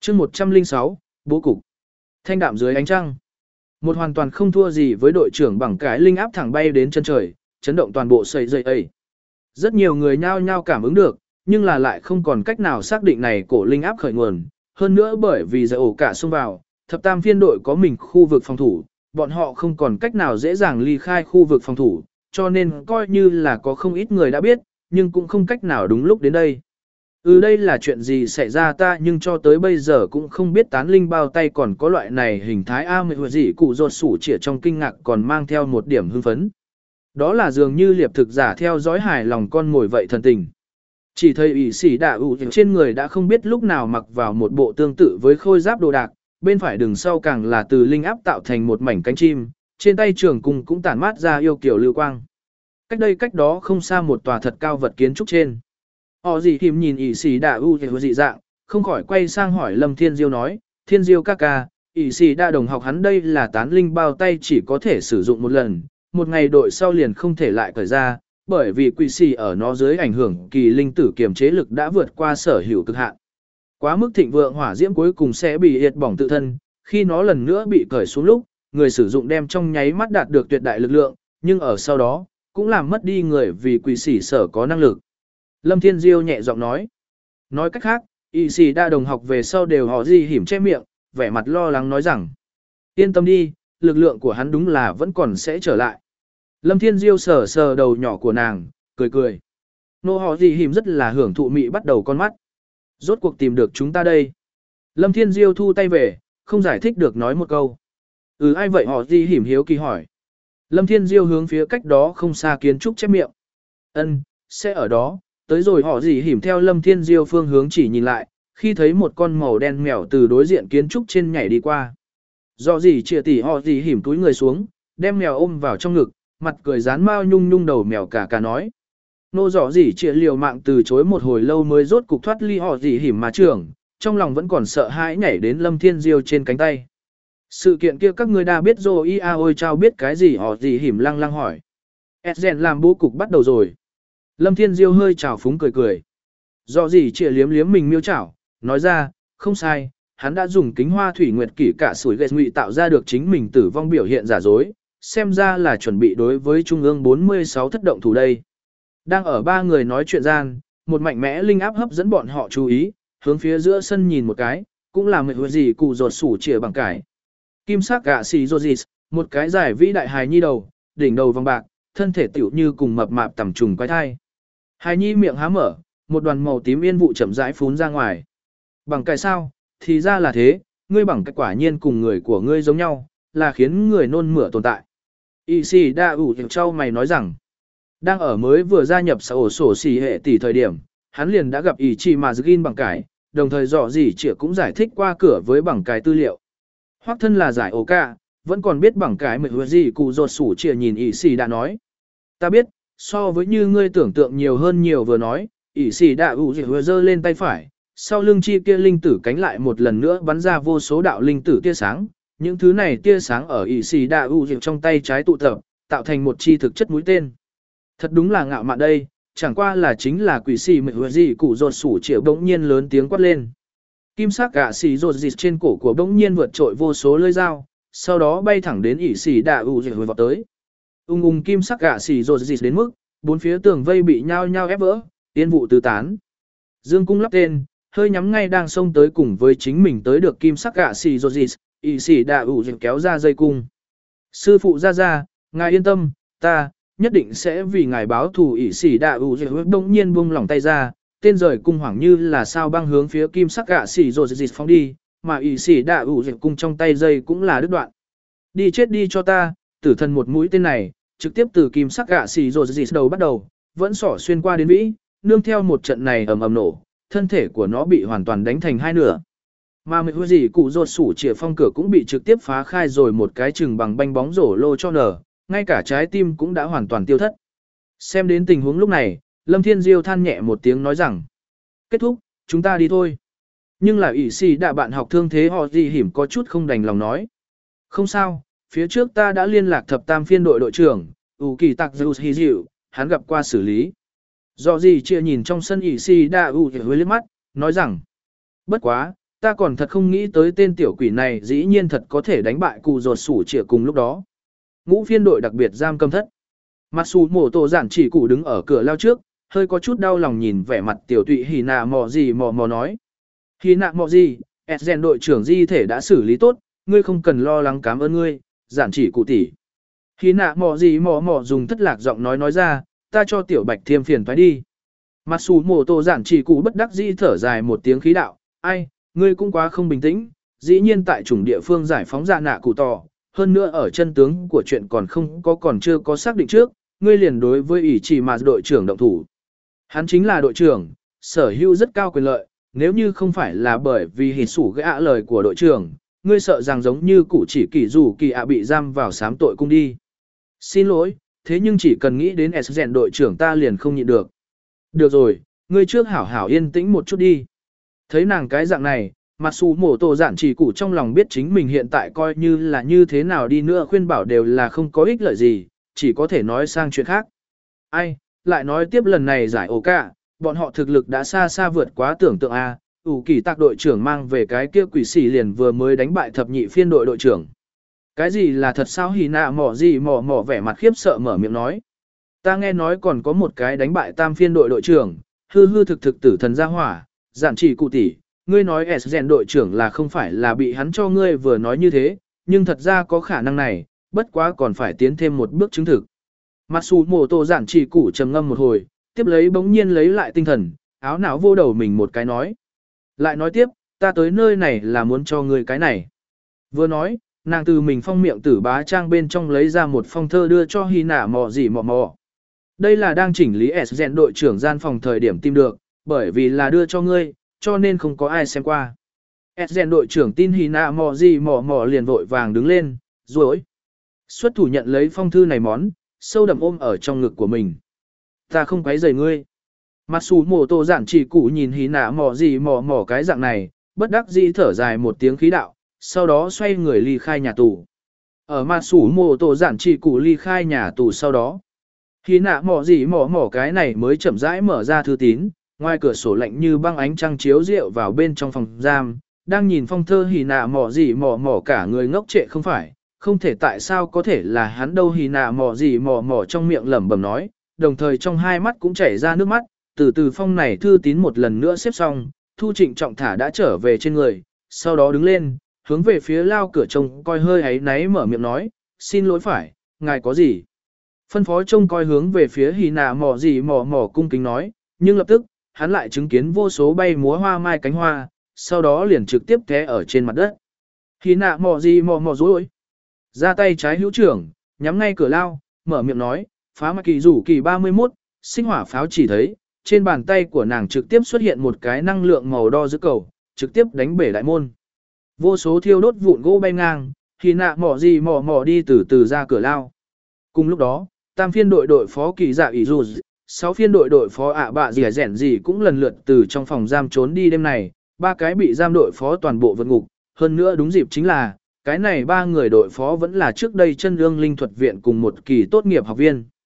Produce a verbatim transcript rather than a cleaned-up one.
chương một trăm lẻ sáu, bố cục. Thanh đạm dưới ánh trăng. Một hoàn toàn không thua gì với đội trưởng bằng cái linh áp thẳng bay đến chân trời, chấn động toàn bộ sợi dây ấy. Rất nhiều người nhao nhao cảm ứng được, nhưng là lại không còn cách nào xác định này cổ linh áp khởi nguồn. Hơn nữa bởi vì giờ ổ cả xông vào, thập tam phiên đội có mình khu vực phòng thủ, bọn họ không còn cách nào dễ dàng ly khai khu vực phòng thủ, cho nên coi như là có không ít người đã biết, nhưng cũng không cách nào đúng lúc đến đây. Ừ, đây là chuyện gì xảy ra ta nhưng cho tới bây giờ cũng không biết tán linh bao tay còn có loại này hình thái A mệ hoặc gì cụ ruột sủ chĩa trong kinh ngạc còn mang theo một điểm hưng phấn. Đó là dường như liệp thực giả theo dõi hài lòng con ngồi vậy thần tình. Chỉ thấy ỷ sĩ đạ ủ trên người đã không biết lúc nào mặc vào một bộ tương tự với khôi giáp đồ đạc, bên phải đường sau càng là từ linh áp tạo thành một mảnh cánh chim, trên tay trường cung cũng tản mát ra yêu kiểu lưu quang. Cách đây cách đó không xa một tòa thật cao vật kiến trúc trên. Họ gì thìm nhìn ỷ sĩ đạ ủ dị dạng, không khỏi quay sang hỏi Lâm Thiên Diêu nói, Thiên Diêu ca ca, ỷ sĩ đạ đồng học hắn đây là tán linh bao tay chỉ có thể sử dụng một lần, một ngày đội sau liền không thể lại cởi ra, bởi vì quỷ sĩ ở nó dưới ảnh hưởng kỳ linh tử kiềm chế lực đã vượt qua sở hữu cực hạn. Quá mức thịnh vượng hỏa diễm cuối cùng sẽ bị nhiệt bỏng tự thân, khi nó lần nữa bị cởi xuống lúc, người sử dụng đem trong nháy mắt đạt được tuyệt đại lực lượng, nhưng ở sau đó, cũng làm mất đi người vì quỷ sĩ sở có năng lực. Lâm Thiên Diêu nhẹ giọng nói. Nói cách khác, y sĩ đa đồng học về sau đều họ gì hiểm che miệng, vẻ mặt lo lắng nói rằng. Yên tâm đi, lực lượng của hắn đúng là vẫn còn sẽ trở lại. Lâm Thiên Diêu sờ sờ đầu nhỏ của nàng, cười cười. Nô họ gì hiểm rất là hưởng thụ mị bắt đầu con mắt. Rốt cuộc tìm được chúng ta đây. Lâm Thiên Diêu thu tay về, không giải thích được nói một câu. Ừ, ai vậy họ gì hiểm hiếu kỳ hỏi. Lâm Thiên Diêu hướng phía cách đó không xa kiến trúc chép miệng. Ân, sẽ ở đó. Tới rồi họ gì hiểm theo Lâm Thiên Diêu phương hướng chỉ nhìn lại, khi thấy một con màu đen mèo từ đối diện kiến trúc trên nhảy đi qua. Do gì chia tỉ họ gì hiểm túi người xuống, đem mèo ôm vào trong ngực, mặt cười dán mao nhung nhung đầu mèo cả cả nói. Nô dọ gì chia liều mạng từ chối một hồi lâu mới rốt cục thoát ly họ gì hiểm mà trưởng, trong lòng vẫn còn sợ hãi nhảy đến Lâm Thiên Diêu trên cánh tay. Sự kiện kia các ngươi đã biết rồi ia ôi trao biết cái gì họ gì hiểm lăng lăng hỏi. Edgen làm bố cục bắt đầu rồi. Lâm Thiên Diêu hơi trào phúng cười cười. Do gì chìa liếm liếm mình miêu chảo, nói ra, không sai, hắn đã dùng kính hoa thủy nguyệt kỷ cả sủi ghét ngụy tạo ra được chính mình tử vong biểu hiện giả dối, xem ra là chuẩn bị đối với Trung ương bốn mươi sáu thất động thủ đây. Đang ở ba người nói chuyện gian, một mạnh mẽ linh áp hấp dẫn bọn họ chú ý, hướng phía giữa sân nhìn một cái, cũng là người hồi gì cụ ruột sủ chìa bằng cải. Kim sắc gạ xì Rosis, một cái giải vĩ đại hài nhi đầu, đỉnh đầu vòng bạc, thân thể tiểu như cùng mập mạp tầm trùng quái thai. Hài nhi miệng há mở, một đoàn màu tím yên vụ chậm rãi phún ra ngoài. Bằng cái sao, thì ra là thế, ngươi bằng cái quả nhiên cùng người của ngươi giống nhau, là khiến người nôn mửa tồn tại. Y si đa ủ châu mày nói rằng, đang ở mới vừa gia nhập xã ổ sổ xì hệ tỷ thời điểm, hắn liền đã gặp ý chi mà Zgin bằng cái, đồng thời dò gì chỉ cũng giải thích qua cửa với bằng cái tư liệu. Hoắc thân là giải ổ ca, vẫn còn biết bằng cái mệt gì cụ ruột sủ chìa nhìn ý si đã nói. Ta biết, so với như ngươi tưởng tượng nhiều hơn nhiều vừa nói, ỷ sĩ đạ ủ dị vừa giơ lên tay phải, sau lưng chi kia linh tử cánh lại một lần nữa bắn ra vô số đạo linh tử tia sáng, những thứ này tia sáng ở ỷ sĩ đạ ủ dị trong tay trái tụ tập, tạo thành một chi thực chất mũi tên. Thật đúng là ngạo mạn đây, chẳng qua là chính là quỷ sĩ mệt vừa gì cụ rột sủ triệu bỗng nhiên lớn tiếng quát lên. Kim sắc gạ xì rột dịt trên cổ của bỗng nhiên vượt trội vô số lưỡi dao, sau đó bay thẳng đến ỷ sĩ đạ ủ dị vọt tới. Ung ung kim sắc gạ xì rột dịt đến mức, bốn phía tường vây bị nhao nhao ép vỡ, tiên vụ tứ tán. Dương cung lắp tên, hơi nhắm ngay đang xông tới cùng với chính mình tới được kim sắc gạ xì rột dịt, ỷ sĩ đạ ủ dị kéo ra dây cung. Sư phụ ra ra, ngài yên tâm, ta nhất định sẽ vì ngài báo thù. Ỷ sĩ đạ ủ dị đông nhiên buông lỏng tay ra, tên rời cung hoảng như là sao băng hướng phía kim sắc gạ xì rột dịt phóng đi, mà ỷ sĩ đạ ủ dị cung trong tay dây cũng là đứt đoạn. Đi chết đi cho ta, tử thần một mũi tên này, trực tiếp từ kim sắc gạ xì rột dịt đầu bắt đầu, vẫn xỏ xuyên qua đến vĩ, nương theo một trận này ầm ầm nổ, thân thể của nó bị hoàn toàn đánh thành hai nửa. Mà mấy gì cụ rột sủ chìa phong cửa cũng bị trực tiếp phá khai rồi một cái chừng bằng banh bóng rổ lô cho nở, ngay cả trái tim cũng đã hoàn toàn tiêu thất. Xem đến tình huống lúc này, Lâm Thiên Diêu than nhẹ một tiếng nói rằng, kết thúc, chúng ta đi thôi. Nhưng là ỷ sĩ đạ bạn học thương thế họ gì hiểm có chút không đành lòng nói. Không sao, phía trước ta đã liên lạc thập tam phiên đội đội trưởng, ủ kỳ tạc Zeus Hy Diệu, hắn gặp qua xử lý. Do gì chia nhìn trong sân ỷ sĩ đạ ủ với liếc mắt, nói rằng, bất quá, ta còn thật không nghĩ tới tên tiểu quỷ này dĩ nhiên thật có thể đánh bại cụ ruột sủ trịa cùng lúc đó. Ngũ phiên đội đặc biệt giam cầm thất. Mặt xù mổ tổ giản chỉ cụ đứng ở cửa lao trước, hơi có chút đau lòng nhìn vẻ mặt tiểu tụy hì nạ mò gì mò mò nói. Hì nạ mò gì, Esgen đội trưởng di thể đã xử lý tốt, ngươi không cần lo lắng, cảm ơn ngươi, giản chỉ cụ tỷ. Hì nạ mò gì mò mò dùng thất lạc giọng nói nói ra, ta cho tiểu bạch thiêm phiền thoái đi. Mặt xù mổ tổ giản chỉ cụ bất đắc dĩ thở dài một tiếng khí đạo, ai, ngươi cũng quá không bình tĩnh, dĩ nhiên tại chủng địa phương giải phóng dạ nạ cụ tỏ, hơn nữa ở chân tướng của chuyện còn không có còn chưa có xác định trước, ngươi liền đối với ỷ chỉ mà đội trưởng động thủ. Hắn chính là đội trưởng, sở hữu rất cao quyền lợi, nếu như không phải là bởi vì hỉ sủ gã lời của đội trưởng, ngươi sợ rằng giống như cụ chỉ kỳ dù kỳ ạ bị giam vào sám tội cung đi. Xin lỗi, thế nhưng chỉ cần nghĩ đến Esgen đội trưởng ta liền không nhịn được. Được rồi, ngươi trước hảo hảo yên tĩnh một chút đi. Thấy nàng cái dạng này, mặc dù mổ tổ giản chỉ cụ trong lòng biết chính mình hiện tại coi như là như thế nào đi nữa khuyên bảo đều là không có ích lợi gì, chỉ có thể nói sang chuyện khác. Ai, lại nói tiếp lần này giải ổ cả, bọn họ thực lực đã xa xa vượt quá tưởng tượng A, ủ kỳ tạc đội trưởng mang về cái kia quỷ xỉ liền vừa mới đánh bại thập nhị phiên đội đội trưởng. Cái gì là thật sao? Hì nạ mỏ gì mỏ mỏ vẻ mặt khiếp sợ mở miệng nói. Ta nghe nói còn có một cái đánh bại tam phiên đội đội trưởng, hư hư thực thực tử thần gia hỏa, giản chỉ cụ tỷ, ngươi nói S-Gen đội trưởng là không phải là bị hắn cho ngươi vừa nói như thế, nhưng thật ra có khả năng này, bất quá còn phải tiến thêm một bước chứng thực. Mặt xù mổ tổ giản chỉ cụ trầm ngâm một hồi, tiếp lấy bỗng nhiên lấy lại tinh thần, áo não vô đầu mình một cái nói. Lại nói tiếp, ta tới nơi này là muốn cho ngươi cái này. Vừa nói, nàng từ mình phong miệng tử bá trang bên trong lấy ra một phong thơ đưa cho Hy nạ mò gì mò mò. Đây là đang chỉnh lý S-Gen đội trưởng gian phòng thời điểm tìm được, bởi vì là đưa cho ngươi, cho nên không có ai xem qua. S-Gen đội trưởng tin Hy nạ mò gì mò mò liền vội vàng đứng lên, rồi xuất thủ nhận lấy phong thư này món, sâu đậm ôm ở trong ngực của mình. Ta không quấy rầy ngươi. Mặt xù mổ tổ giản chỉ cụ nhìn Hy nạ mò gì mò mò cái dạng này, bất đắc dĩ thở dài một tiếng khí đạo, sau đó xoay người ly khai nhà tù. Ở mặt xù mổ tổ giản chỉ cụ ly khai nhà tù sau đó, Hy nạ mò gì mò mò cái này mới chậm rãi mở ra thư tín, ngoài cửa sổ lạnh như băng ánh trăng chiếu rượu vào bên trong phòng giam, đang nhìn phong thơ Hy nạ mò gì mò mò cả người ngốc trệ không phải, không thể tại sao có thể là hắn đâu. Hy nạ mò gì mò mò trong miệng lẩm bẩm nói, đồng thời trong hai mắt cũng chảy ra nước mắt, từ từ phong này thư tín một lần nữa xếp xong, thu trịnh trọng thả đã trở về trên người, sau đó đứng lên, hướng về phía lao cửa trông coi hơi ấy náy mở miệng nói, xin lỗi phải, ngài có gì? Phân phó trông coi hướng về phía Hy nạ mò gì mò mò cung kính nói, nhưng lập tức, hắn lại chứng kiến vô số bay múa hoa mai cánh hoa, sau đó liền trực tiếp té ở trên mặt đất. Hy nạ mò gì mò mò rối, ra tay trái hữu trưởng, nhắm ngay cửa lao, mở miệng nói, phá mà kỳ rủ kỳ ba mươi mốt, sinh hỏa pháo chỉ thấy, trên bàn tay của nàng trực tiếp xuất hiện một cái năng lượng màu đo giữa cầu, trực tiếp đánh bể đại môn. Vô số thiêu đốt vụn gỗ bay ngang, Hy nạ mò gì mò mò đi từ từ ra cửa lao. Cùng lúc đó, tam phiên đội đội phó kỳ dạ ỷ dù, sáu phiên đội đội phó ạ bạ dì rẻn gì cũng lần lượt từ trong phòng giam trốn đi đêm này, ba cái bị giam đội phó toàn bộ vượt ngục, hơn nữa đúng dịp chính là, cái này ba người đội phó vẫn là trước đây chân ương linh thuật viện cùng một kỳ tốt nghiệp học viên.